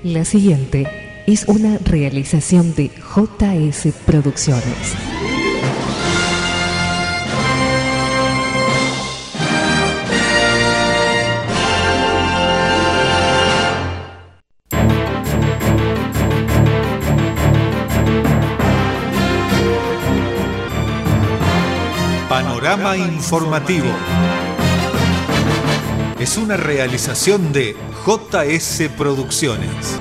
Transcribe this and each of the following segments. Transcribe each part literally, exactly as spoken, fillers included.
La siguiente es una realización de J S Producciones. Panorama Informativo. Es una realización de J S Producciones.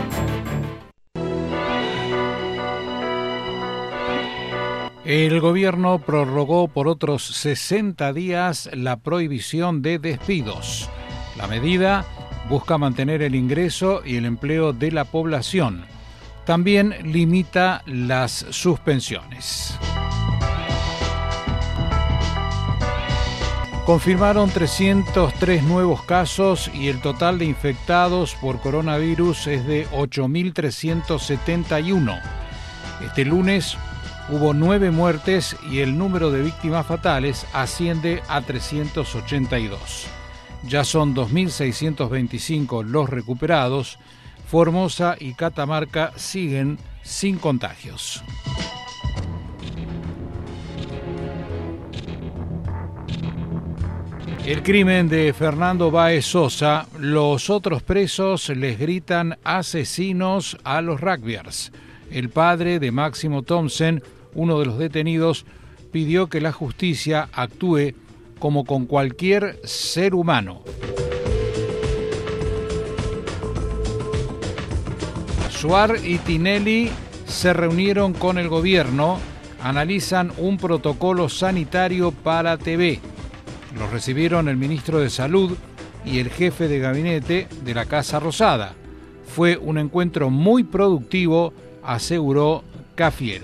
El gobierno prorrogó por otros sesenta días la prohibición de despidos. La medida busca mantener el ingreso y el empleo de la población. También limita las suspensiones. Confirmaron trescientos tres nuevos casos y el total de infectados por coronavirus es de ocho mil trescientos setenta y uno. Este lunes hubo nueve muertes y el número de víctimas fatales asciende a trescientos ochenta y dos. Ya son dos mil seiscientos veinticinco los recuperados. Formosa y Catamarca siguen sin contagios. El crimen de Fernando Báez Sosa, los otros presos les gritan asesinos a los rugbyers. El padre de Máximo Thompson, uno de los detenidos, pidió que la justicia actúe como con cualquier ser humano. Suar y Tinelli se reunieron con el gobierno, analizan un protocolo sanitario para T V. Los recibieron el ministro de Salud y el jefe de gabinete de la Casa Rosada. Fue un encuentro muy productivo, aseguró Cafiero.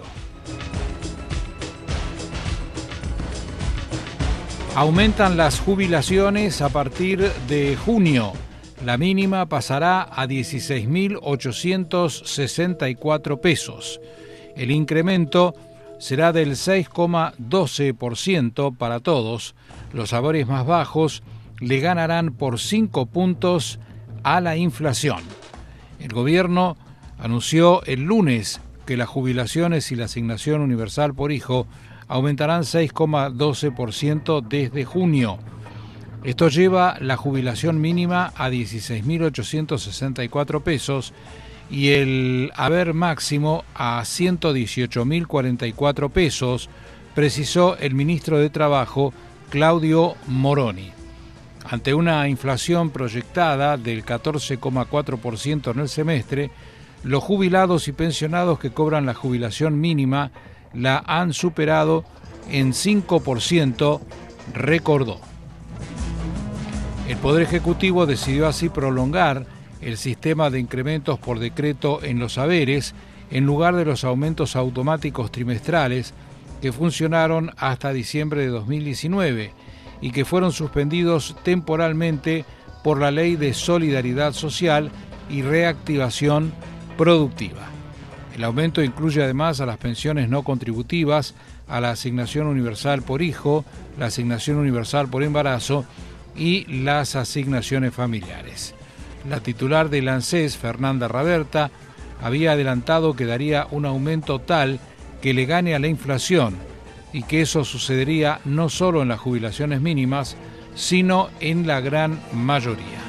Aumentan las jubilaciones a partir de junio. La mínima pasará a dieciséis mil ochocientos sesenta y cuatro pesos. El incremento será del seis coma doce por ciento para todos. Los sabores más bajos le ganarán por cinco puntos a la inflación. El gobierno anunció el lunes que las jubilaciones y la asignación universal por hijo aumentarán seis coma doce por ciento desde junio. Esto lleva la jubilación mínima a dieciséis mil ochocientos sesenta y cuatro pesos y el haber máximo a ciento dieciocho mil cuarenta y cuatro pesos, precisó el ministro de Trabajo, Claudio Moroni. Ante una inflación proyectada del catorce coma cuatro por ciento en el semestre, los jubilados y pensionados que cobran la jubilación mínima la han superado en cinco por ciento, recordó. El Poder Ejecutivo decidió así prolongar el sistema de incrementos por decreto en los haberes en lugar de los aumentos automáticos trimestrales que funcionaron hasta diciembre de dos mil diecinueve y que fueron suspendidos temporalmente por la Ley de Solidaridad Social y Reactivación Productiva. El aumento incluye además a las pensiones no contributivas, a la asignación universal por hijo, la asignación universal por embarazo y las asignaciones familiares. La titular del ANSES, Fernanda Raberta, había adelantado que daría un aumento tal que le gane a la inflación y que eso sucedería no solo en las jubilaciones mínimas, sino en la gran mayoría.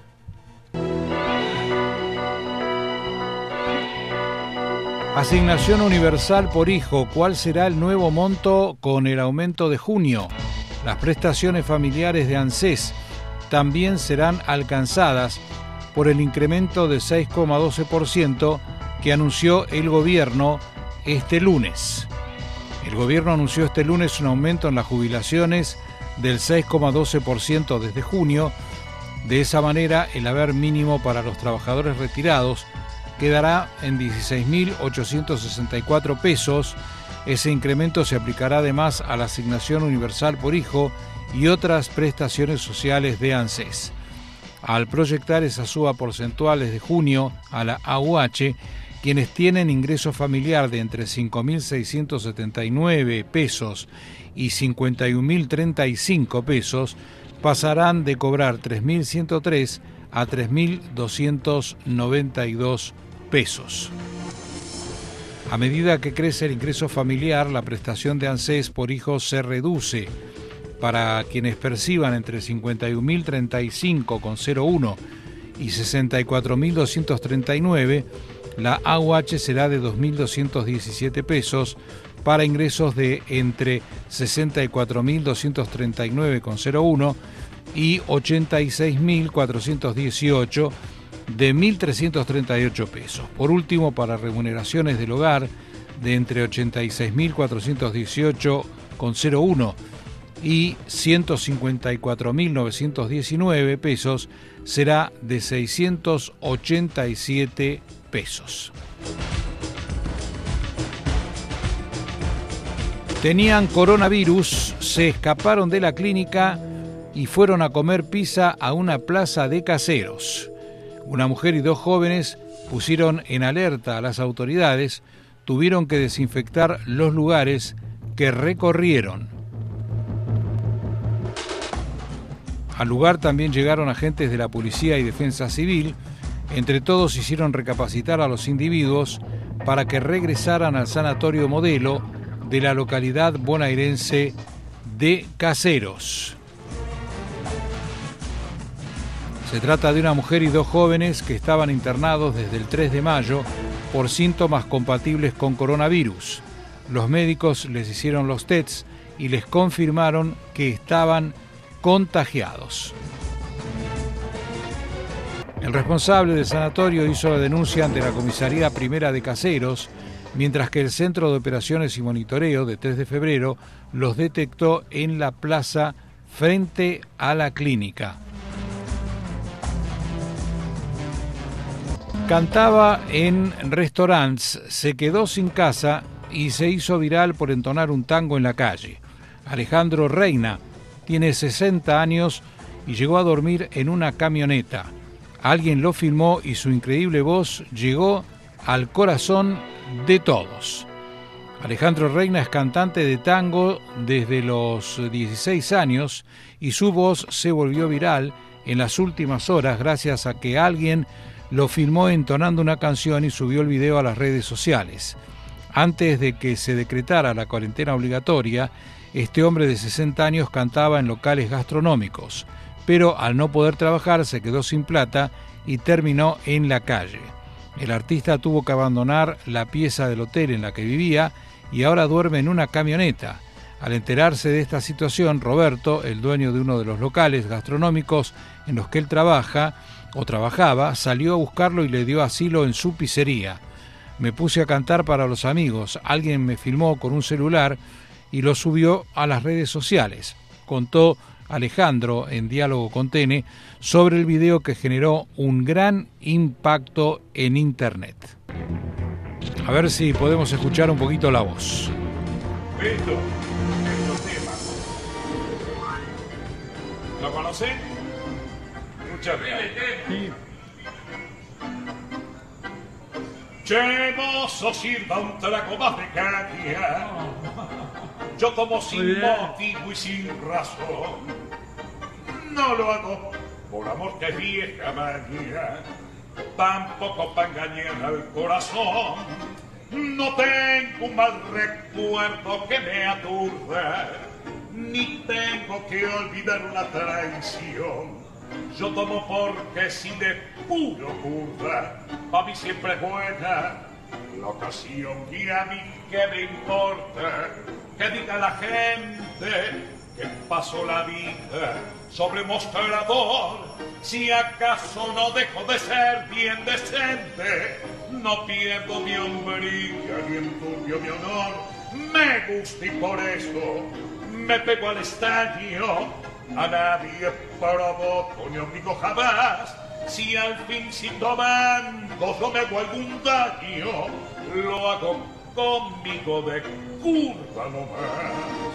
Asignación universal por hijo. ¿Cuál será el nuevo monto con el aumento de junio? Las prestaciones familiares de ANSES también serán alcanzadas por el incremento de seis coma doce por ciento que anunció el gobierno este lunes. El gobierno anunció este lunes un aumento en las jubilaciones del seis coma doce por ciento desde junio. De esa manera, el haber mínimo para los trabajadores retirados quedará en dieciséis mil ochocientos sesenta y cuatro pesos. Ese incremento se aplicará además a la asignación universal por hijo y otras prestaciones sociales de ANSES. Al proyectar esa suba porcentual desde junio a la A U H, quienes tienen ingreso familiar de entre cinco mil seiscientos setenta y nueve pesos y cincuenta y un mil treinta y cinco pesos pasarán de cobrar tres mil ciento tres a tres mil doscientos noventa y dos pesos. A medida que crece el ingreso familiar, la prestación de ANSES por hijo se reduce. Para quienes perciban entre cincuenta y un mil treinta y cinco coma cero uno y sesenta y cuatro mil doscientos treinta y nueve, la A U H será de dos mil doscientos diecisiete pesos, para ingresos de entre sesenta y cuatro mil doscientos treinta y nueve coma cero uno y ochenta y seis mil cuatrocientos dieciocho, de mil trescientos treinta y ocho pesos. Por último, para remuneraciones del hogar de entre ochenta y seis mil cuatrocientos dieciocho coma cero uno y ciento cincuenta y cuatro mil novecientos diecinueve pesos, será de seiscientos ochenta y siete pesos. Tenían coronavirus, se escaparon de la clínica y fueron a comer pizza a una plaza de Caseros. Una mujer y dos jóvenes pusieron en alerta a las autoridades, tuvieron que desinfectar los lugares que recorrieron. Al lugar también llegaron agentes de la Policía y Defensa Civil. Entre todos hicieron recapacitar a los individuos para que regresaran al sanatorio modelo de la localidad bonaerense de Caseros. Se trata de una mujer y dos jóvenes que estaban internados desde el tres de mayo por síntomas compatibles con coronavirus. Los médicos les hicieron los tests y les confirmaron que estaban contagiados. El responsable del sanatorio hizo la denuncia ante la Comisaría Primera de Caseros, mientras que el Centro de Operaciones y Monitoreo de tres de febrero los detectó en la plaza frente a la clínica. Cantaba en restaurantes, se quedó sin casa y se hizo viral por entonar un tango en la calle. Alejandro Reina tiene sesenta años y llegó a dormir en una camioneta. Alguien lo filmó y su increíble voz llegó al corazón de todos. Alejandro Reina es cantante de tango desde los dieciséis años y su voz se volvió viral en las últimas horas gracias a que alguien lo filmó entonando una canción y subió el video a las redes sociales. Antes de que se decretara la cuarentena obligatoria, este hombre de sesenta años cantaba en locales gastronómicos, pero al no poder trabajar se quedó sin plata y terminó en la calle. El artista tuvo que abandonar la pieza del hotel en la que vivía y ahora duerme en una camioneta. Al enterarse de esta situación, Roberto, el dueño de uno de los locales gastronómicos en los que él trabaja o trabajaba, salió a buscarlo y le dio asilo en su pizzería. Me puse a cantar para los amigos, alguien me filmó con un celular y lo subió a las redes sociales, contó Alejandro en diálogo con T N sobre el video que generó un gran impacto en internet. A ver si podemos escuchar un poquito la voz. Esto, estos temas. ¿Lo conocen? Muchas gracias. Che, mozo, sirva un trago más de caña. Yo tomo sin motivo y sin razón. No lo hago por amor que es vieja manía, tampoco para engañar al corazón. No tengo un mal recuerdo que me aturda, ni tengo que olvidar una traición. Yo tomo porque si de puro curda, pa' mí siempre es buena la ocasión. Y a mí que me importa que diga la gente que paso la vida sobre mostrador. Si acaso no dejo de ser bien decente, no pierdo mi hombría ni enturbio mi honor. Me gusta y por eso me pego al estaño. A nadie provoco ni obligo jamás. Si al fin sin tomando yo me hago algún daño, lo hago conmigo de curva nomás.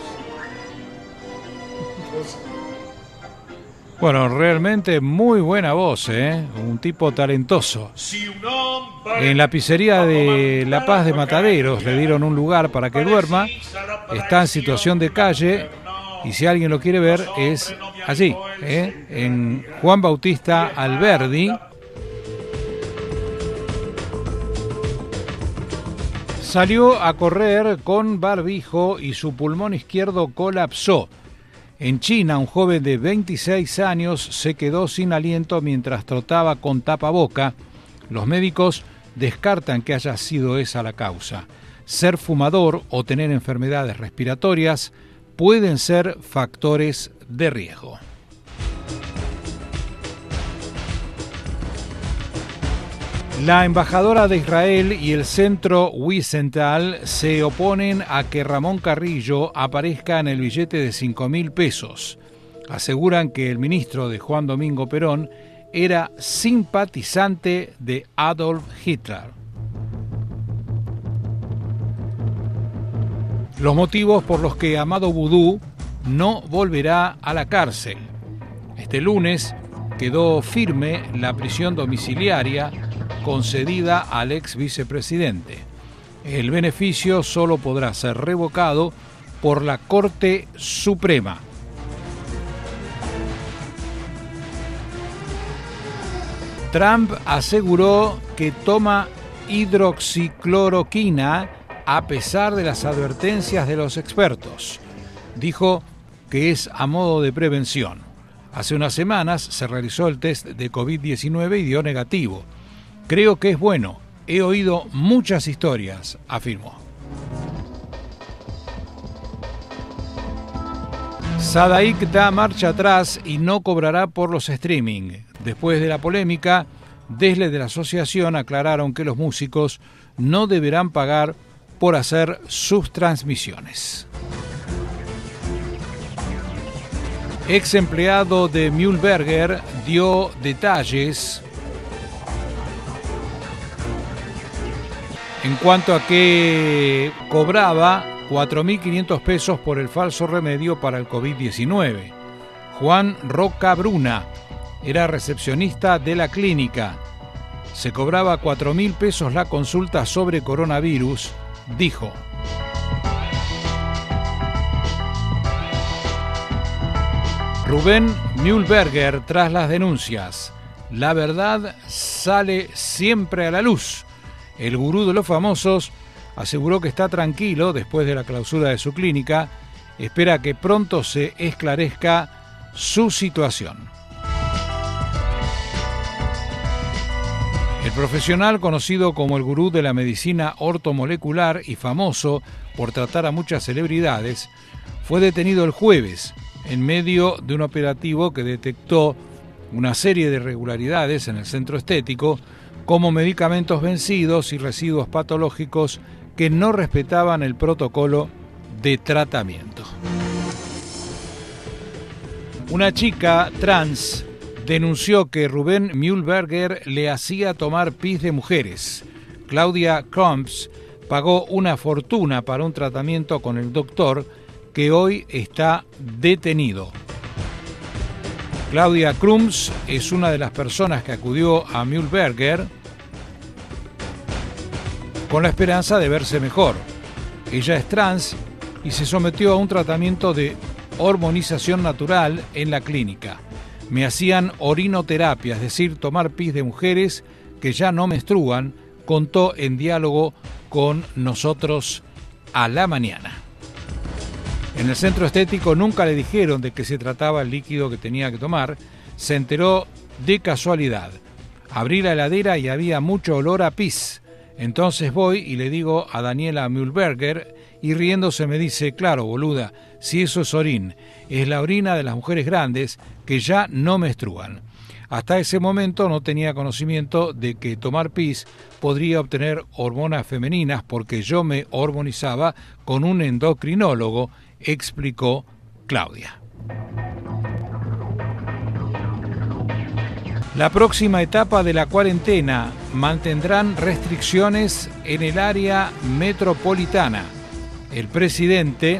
Bueno, realmente muy buena voz, ¿eh? Un tipo talentoso. En la pizzería de La Paz de Mataderos le dieron un lugar para que duerma. Está en situación de calle Y si alguien lo quiere ver, es allí, ¿eh? en Juan Bautista Alberdi. Salió a correr con barbijo y su pulmón izquierdo colapsó. En China, un joven de veintiséis años se quedó sin aliento mientras trotaba con tapaboca. Los médicos descartan que haya sido esa la causa. Ser fumador o tener enfermedades respiratorias pueden ser factores de riesgo. La embajadora de Israel y el centro Wiesenthal se oponen a que Ramón Carrillo aparezca en el billete de cinco mil pesos. Aseguran que el ministro de Juan Domingo Perón era simpatizante de Adolf Hitler. Los motivos por los que Amado Vudú no volverá a la cárcel. Este lunes quedó firme la prisión domiciliaria concedida al ex vicepresidente. El beneficio solo podrá ser revocado por la Corte Suprema. Trump aseguró que toma hidroxicloroquina a pesar de las advertencias de los expertos. Dijo que es a modo de prevención. Hace unas semanas se realizó el test de covid diecinueve y dio negativo. Creo que es bueno. He oído muchas historias, afirmó. Sadaic da marcha atrás y no cobrará por los streaming. Después de la polémica, desde la asociación aclararon que los músicos no deberán pagar por hacer sus transmisiones. Ex empleado de Mühlberger dio detalles en cuanto a que cobraba cuatro mil quinientos pesos por el falso remedio para el covid diecinueve. Juan Roca Bruna era recepcionista de la clínica. Se cobraba cuatro mil pesos la consulta sobre coronavirus, dijo. Rubén Mühlberger tras las denuncias. La verdad sale siempre a la luz. El gurú de los famosos aseguró que está tranquilo después de la clausura de su clínica. Espera que pronto se esclarezca su situación. El profesional conocido como el gurú de la medicina ortomolecular y famoso por tratar a muchas celebridades, fue detenido el jueves en medio de un operativo que detectó una serie de irregularidades en el centro estético, como medicamentos vencidos y residuos patológicos que no respetaban el protocolo de tratamiento. Una chica trans denunció que Rubén Mühlberger le hacía tomar pis de mujeres. Claudia Krumps pagó una fortuna para un tratamiento con el doctor que hoy está detenido. Claudia Krumps es una de las personas que acudió a Mühlberger con la esperanza de verse mejor. Ella es trans y se sometió a un tratamiento de hormonización natural en la clínica. Me hacían orinoterapia, es decir, tomar pis de mujeres que ya no menstruan, contó en diálogo con nosotros a la mañana. En el centro estético nunca le dijeron de qué se trataba el líquido que tenía que tomar. Se enteró de casualidad. Abrí la heladera y había mucho olor a pis. Entonces voy y le digo a Daniela Mühlberger y riéndose me dice, claro, boluda, si eso es orín, es la orina de las mujeres grandes que ya no menstruan. Hasta ese momento no tenía conocimiento de que tomar pis podría obtener hormonas femeninas porque yo me hormonizaba con un endocrinólogo, explicó Claudia. La próxima etapa de la cuarentena mantendrán restricciones en el área metropolitana. El presidente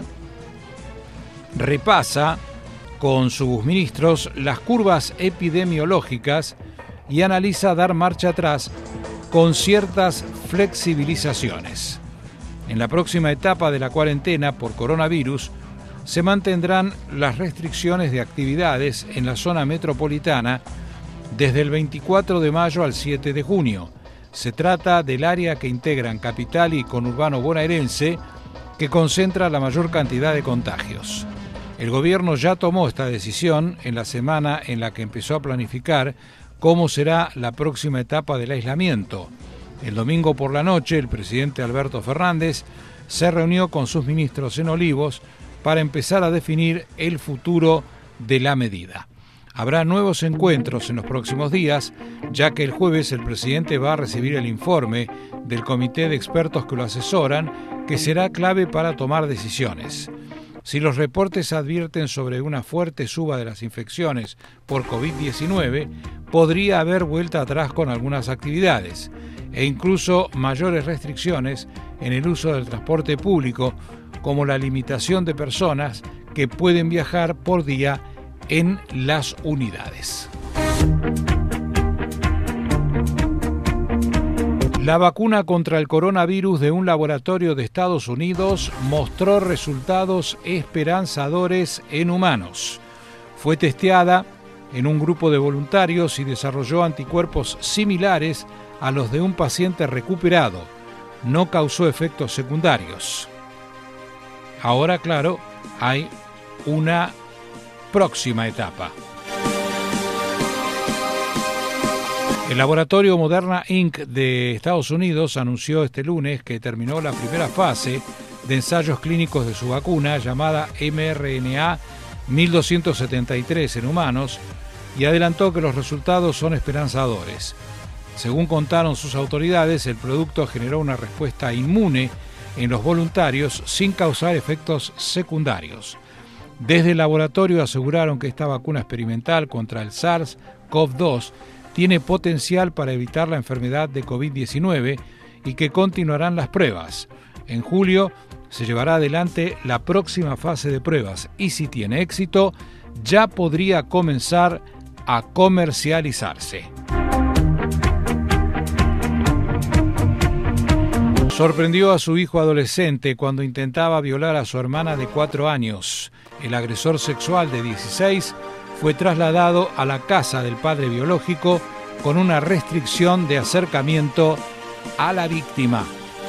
repasa con sus ministros las curvas epidemiológicas y analiza dar marcha atrás con ciertas flexibilizaciones. En la próxima etapa de la cuarentena por coronavirus se mantendrán las restricciones de actividades en la zona metropolitana desde el veinticuatro de mayo al siete de junio. Se trata del área que integran capital y conurbano bonaerense, que concentra la mayor cantidad de contagios. El gobierno ya tomó esta decisión en la semana en la que empezó a planificar cómo será la próxima etapa del aislamiento. El domingo por la noche, el presidente Alberto Fernández se reunió con sus ministros en Olivos para empezar a definir el futuro de la medida. Habrá nuevos encuentros en los próximos días, ya que el jueves el presidente va a recibir el informe del comité de expertos que lo asesoran, que será clave para tomar decisiones. Si los reportes advierten sobre una fuerte suba de las infecciones por COVID diecinueve, podría haber vuelta atrás con algunas actividades e incluso mayores restricciones en el uso del transporte público, como la limitación de personas que pueden viajar por día en las unidades. La vacuna contra el coronavirus de un laboratorio de Estados Unidos mostró resultados esperanzadores en humanos. Fue testeada en un grupo de voluntarios y desarrolló anticuerpos similares a los de un paciente recuperado. No causó efectos secundarios. Ahora, claro, hay una próxima etapa. El laboratorio Moderna incorporated de Estados Unidos anunció este lunes que terminó la primera fase de ensayos clínicos de su vacuna llamada M R N A mil doscientos setenta y tres en humanos y adelantó que los resultados son esperanzadores. Según contaron sus autoridades, el producto generó una respuesta inmune en los voluntarios sin causar efectos secundarios. Desde el laboratorio aseguraron que esta vacuna experimental contra el SARS CoV dos tiene potencial para evitar la enfermedad de COVID diecinueve y que continuarán las pruebas. En julio se llevará adelante la próxima fase de pruebas y si tiene éxito, ya podría comenzar a comercializarse. Sorprendió a su hijo adolescente cuando intentaba violar a su hermana de cuatro años. El agresor sexual de dieciséis fue trasladado a la casa del padre biológico con una restricción de acercamiento a la víctima.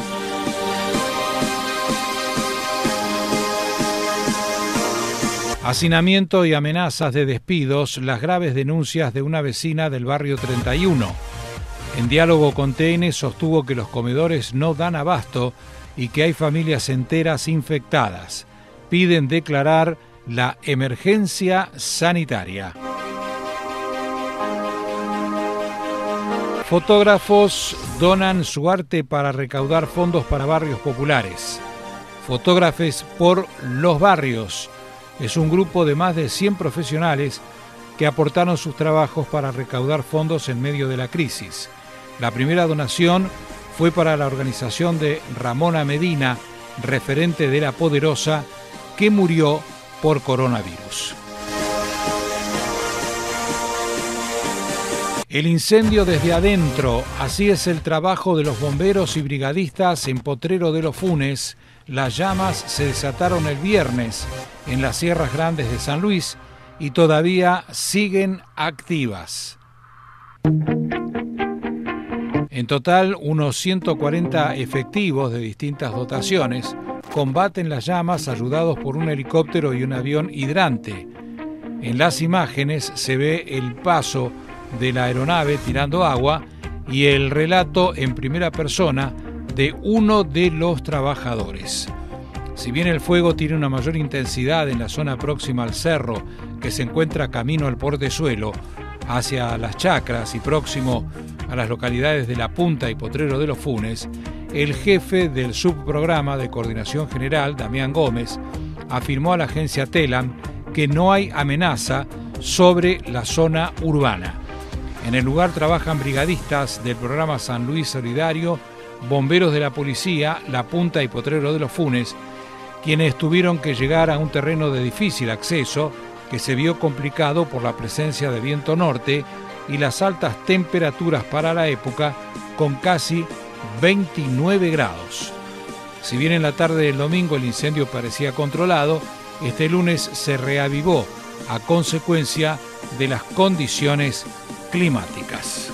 Hacinamiento y amenazas de despidos, las graves denuncias de una vecina del barrio treinta y uno. En diálogo con T N sostuvo que los comedores no dan abasto y que hay familias enteras infectadas. Piden declarar la emergencia sanitaria. Fotógrafos donan su arte para recaudar fondos para barrios populares. Fotógrafos por los barrios es un grupo de más de cien profesionales que aportaron sus trabajos para recaudar fondos en medio de la crisis. La primera donación fue para la organización de Ramona Medina, referente de La Poderosa, que murió por coronavirus. El incendio desde adentro, así es el trabajo de los bomberos y brigadistas en Potrero de los Funes. Las llamas se desataron el viernes en las Sierras Grandes de San Luis y todavía siguen activas. En total, unos ciento cuarenta efectivos de distintas dotaciones combaten las llamas ayudados por un helicóptero y un avión hidrante. En las imágenes se ve el paso de la aeronave tirando agua y el relato en primera persona de uno de los trabajadores. Si bien el fuego tiene una mayor intensidad en la zona próxima al cerro, que se encuentra camino al portezuelo, hacia las chacras y próximo a las localidades de La Punta y Potrero de los Funes, el jefe del subprograma de coordinación general, Damián Gómez, afirmó a la agencia Telam que no hay amenaza sobre la zona urbana. En el lugar trabajan brigadistas del programa San Luis Solidario, bomberos de la policía, La Punta y Potrero de los Funes, quienes tuvieron que llegar a un terreno de difícil acceso que se vio complicado por la presencia de viento norte y las altas temperaturas para la época, con casi veintinueve grados. Si bien en la tarde del domingo el incendio parecía controlado, este lunes se reavivó a consecuencia de las condiciones climáticas.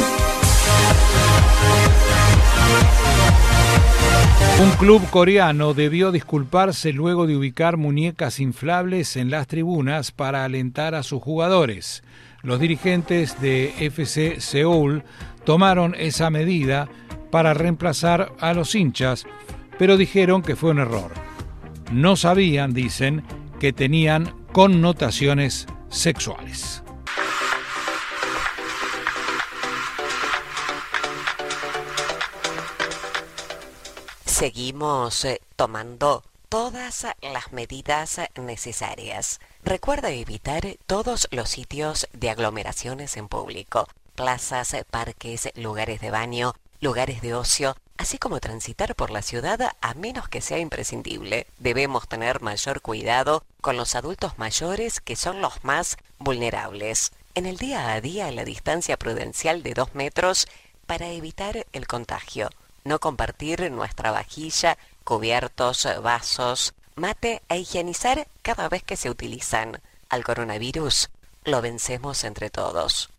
Un club coreano debió disculparse luego de ubicar muñecas inflables en las tribunas para alentar a sus jugadores. Los dirigentes de F C Seúl tomaron esa medida para reemplazar a los hinchas, pero dijeron que fue un error. No sabían, dicen, que tenían connotaciones sexuales. Seguimos eh, tomando todas las medidas necesarias. Recuerda evitar todos los sitios de aglomeraciones en público, plazas, parques, lugares de baño, lugares de ocio, así como transitar por la ciudad a menos que sea imprescindible. Debemos tener mayor cuidado con los adultos mayores, que son los más vulnerables. En el día a día, la distancia prudencial de dos metros para evitar el contagio. No compartir nuestra vajilla, cubiertos, vasos, mate e higienizar cada vez que se utilizan. Al coronavirus lo vencemos entre todos.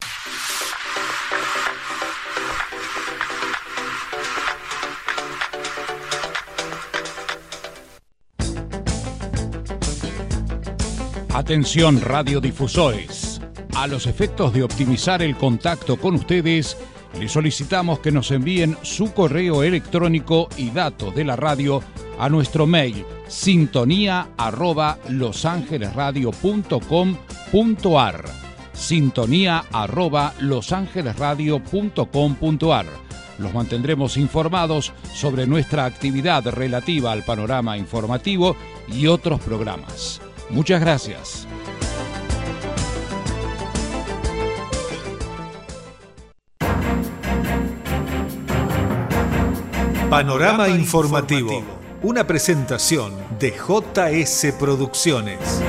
Atención radiodifusores. A los efectos de optimizar el contacto con ustedes, les solicitamos que nos envíen su correo electrónico y datos de la radio a nuestro mail sintonía arroba losangelesradio punto com punto ar sintonía arroba losangelesradio punto com punto ar. Los mantendremos informados sobre nuestra actividad relativa al panorama informativo y otros programas. Muchas gracias. Panorama Informativo, una presentación de J S Producciones.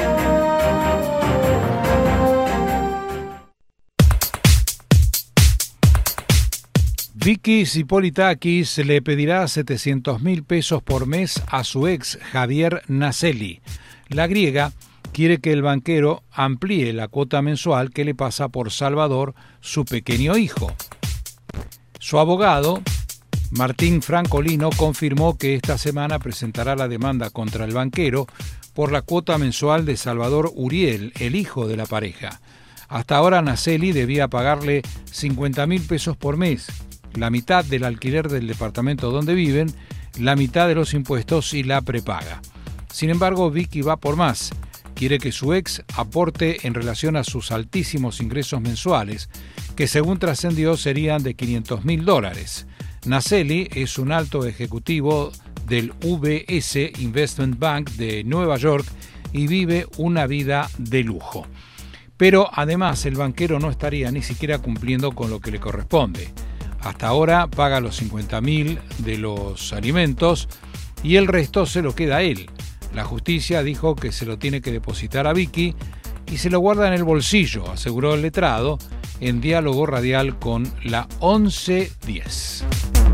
Vicky Zipolitakis le pedirá setecientos mil pesos por mes a su ex Javier Naselli. La griega quiere que el banquero amplíe la cuota mensual que le pasa por Salvador, su pequeño hijo. Su abogado, Martín Francolino, confirmó que esta semana presentará la demanda contra el banquero por la cuota mensual de Salvador Uriel, el hijo de la pareja. Hasta ahora Naselli debía pagarle cincuenta mil pesos por mes, la mitad del alquiler del departamento donde viven, la mitad de los impuestos y la prepaga. Sin embargo, Vicky va por más. Quiere que su ex aporte en relación a sus altísimos ingresos mensuales, que según trascendió serían de quinientos mil dólares. Naselli es un alto ejecutivo del U B S Investment Bank de Nueva York y vive una vida de lujo. Pero además el banquero no estaría ni siquiera cumpliendo con lo que le corresponde. Hasta ahora paga los cincuenta mil de los alimentos y el resto se lo queda a él. La justicia dijo que se lo tiene que depositar a Vicky y se lo guarda en el bolsillo, aseguró el letrado en diálogo radial con la once diez.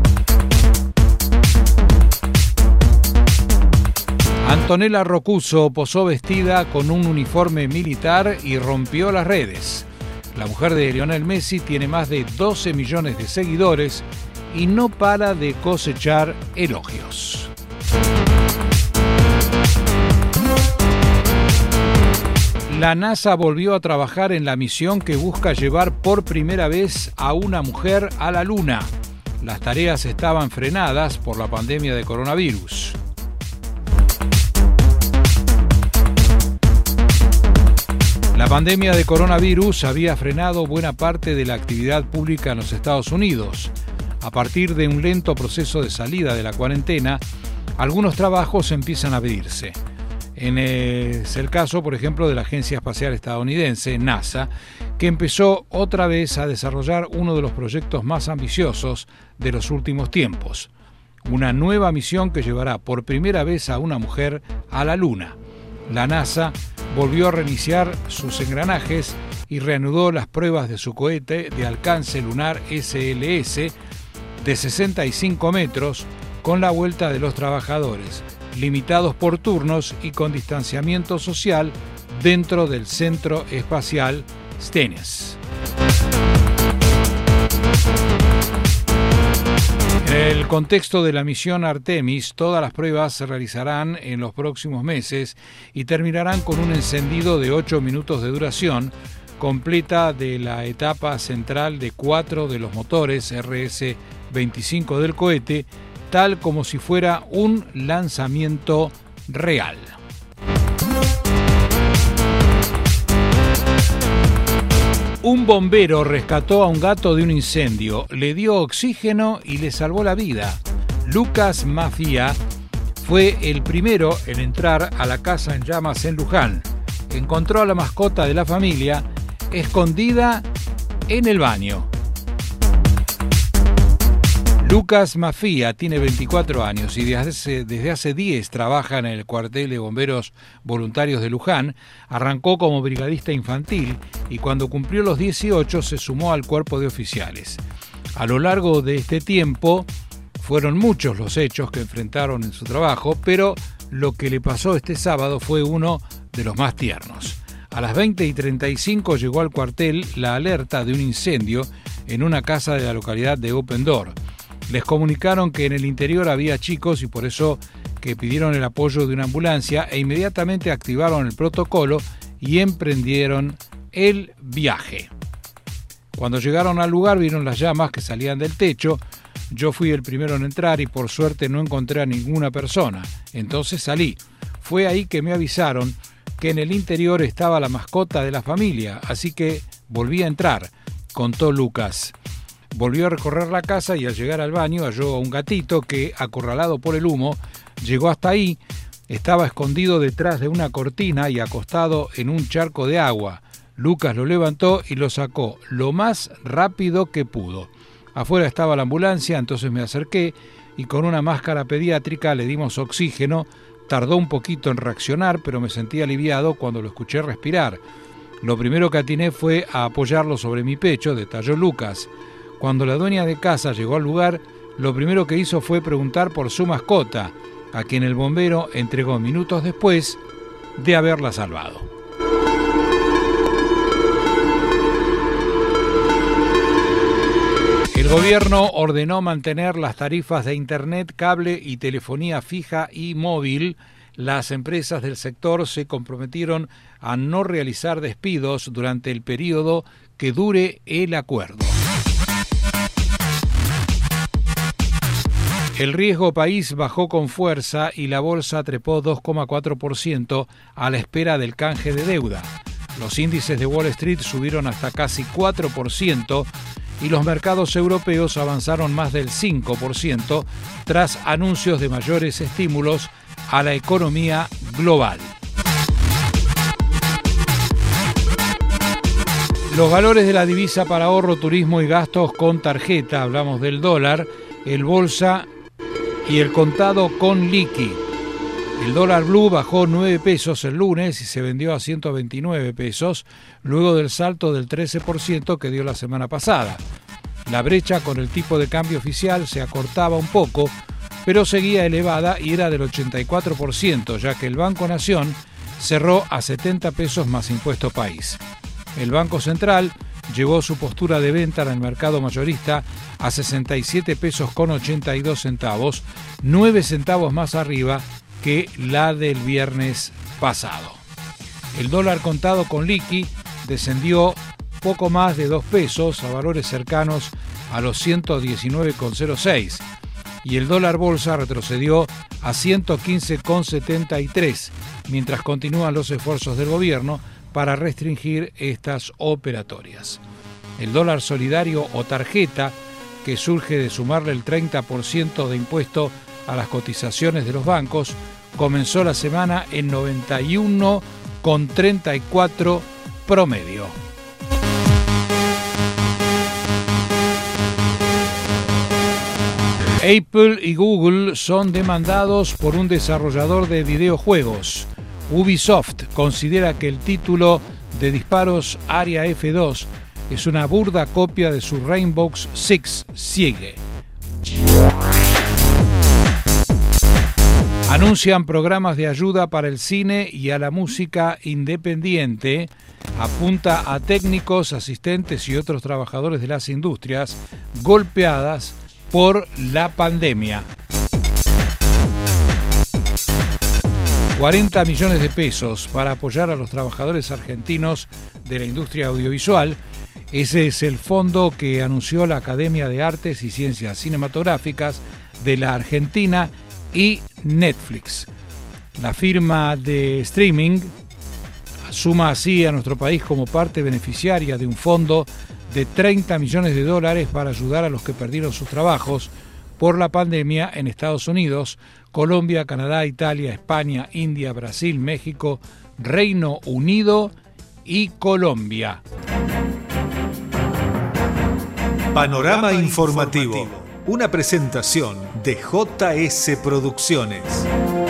Antonella Rocuso posó vestida con un uniforme militar y rompió las redes. La mujer de Lionel Messi tiene más de doce millones de seguidores y no para de cosechar elogios. La NASA volvió a trabajar en la misión que busca llevar por primera vez a una mujer a la Luna. Las tareas estaban frenadas por la pandemia de coronavirus. La pandemia de coronavirus había frenado buena parte de la actividad pública en los Estados Unidos. A partir de un lento proceso de salida de la cuarentena, algunos trabajos empiezan a abrirse. En es el caso, por ejemplo, de la Agencia Espacial Estadounidense, NASA, que empezó otra vez a desarrollar uno de los proyectos más ambiciosos de los últimos tiempos. Una nueva misión que llevará por primera vez a una mujer a la Luna. La NASA volvió a reiniciar sus engranajes y reanudó las pruebas de su cohete de alcance lunar S L S de sesenta y cinco metros con la vuelta de los trabajadores limitados por turnos y con distanciamiento social dentro del Centro Espacial Stennis. En el contexto de la misión Artemis, todas las pruebas se realizarán en los próximos meses y terminarán con un encendido de ocho minutos de duración, completa de la etapa central de cuatro de los motores R S veinticinco del cohete, tal como si fuera un lanzamiento real. Un bombero rescató a un gato de un incendio, le dio oxígeno y le salvó la vida. Lucas Mafia fue el primero en entrar a la casa en llamas en Luján. Encontró a la mascota de la familia escondida en el baño. Lucas Mafia tiene veinticuatro años y desde hace, desde hace diez trabaja en el cuartel de bomberos voluntarios de Luján. Arrancó como brigadista infantil y cuando cumplió los dieciocho se sumó al cuerpo de oficiales. A lo largo de este tiempo fueron muchos los hechos que enfrentaron en su trabajo, pero lo que le pasó este sábado fue uno de los más tiernos. A las veinte y treinta y cinco llegó al cuartel la alerta de un incendio en una casa de la localidad de Open Door. Les comunicaron que en el interior había chicos y por eso que pidieron el apoyo de una ambulancia e inmediatamente activaron el protocolo y emprendieron el viaje. Cuando llegaron al lugar vieron las llamas que salían del techo. Yo fui el primero en entrar y por suerte no encontré a ninguna persona. Entonces salí. Fue ahí que me avisaron que en el interior estaba la mascota de la familia, así que volví a entrar, contó Lucas. Volvió a recorrer la casa y al llegar al baño halló a un gatito que, acorralado por el humo, llegó hasta ahí. Estaba escondido detrás de una cortina y acostado en un charco de agua. Lucas lo levantó y lo sacó lo más rápido que pudo. Afuera estaba la ambulancia, entonces me acerqué y con una máscara pediátrica le dimos oxígeno. Tardó un poquito en reaccionar, pero me sentí aliviado cuando lo escuché respirar. Lo primero que atiné fue a apoyarlo sobre mi pecho, detalló Lucas. Cuando la dueña de casa llegó al lugar, lo primero que hizo fue preguntar por su mascota, a quien el bombero entregó minutos después de haberla salvado. El gobierno ordenó mantener las tarifas de internet, cable y telefonía fija y móvil. Las empresas del sector se comprometieron a no realizar despidos durante el periodo que dure el acuerdo. El riesgo país bajó con fuerza y la bolsa trepó dos coma cuatro por ciento a la espera del canje de deuda. Los índices de Wall Street subieron hasta casi cuatro por ciento y los mercados europeos avanzaron más del cinco por ciento tras anuncios de mayores estímulos a la economía global. Los valores de la divisa para ahorro, turismo y gastos con tarjeta, hablamos del dólar, el bolsa y el contado con liqui. El dólar blue bajó nueve pesos el lunes y se vendió a ciento veintinueve pesos, luego del salto del trece por ciento que dio la semana pasada. La brecha con el tipo de cambio oficial se acortaba un poco, pero seguía elevada y era del ochenta y cuatro por ciento, ya que el Banco Nación cerró a setenta pesos más impuesto país. El Banco Central llevó su postura de venta en el mercado mayorista a sesenta y siete pesos con ochenta y dos centavos, nueve centavos más arriba que la del viernes pasado. El dólar contado con liqui descendió poco más de dos pesos a valores cercanos a los ciento diecinueve con cero seis y el dólar bolsa retrocedió a ciento quince con setenta y tres, mientras continúan los esfuerzos del gobierno para restringir estas operatorias. El dólar solidario o tarjeta, que surge de sumarle el treinta por ciento de impuesto a las cotizaciones de los bancos, comenzó la semana en noventa y uno con treinta y cuatro promedio. Apple y Google son demandados por un desarrollador de videojuegos. Ubisoft considera que el título de disparos Área F dos es una burda copia de su Rainbow Six Siege. Anuncian programas de ayuda para el cine y a la música independiente. Apunta a técnicos, asistentes y otros trabajadores de las industrias golpeadas por la pandemia. cuarenta millones de pesos para apoyar a los trabajadores argentinos de la industria audiovisual. Ese es el fondo que anunció la Academia de Artes y Ciencias Cinematográficas de la Argentina y Netflix. La firma de streaming suma así a nuestro país como parte beneficiaria de un fondo de treinta millones de dólares para ayudar a los que perdieron sus trabajos por la pandemia en Estados Unidos, Colombia, Canadá, Italia, España, India, Brasil, México, Reino Unido y Colombia. Panorama informativo. Una presentación de J S Producciones.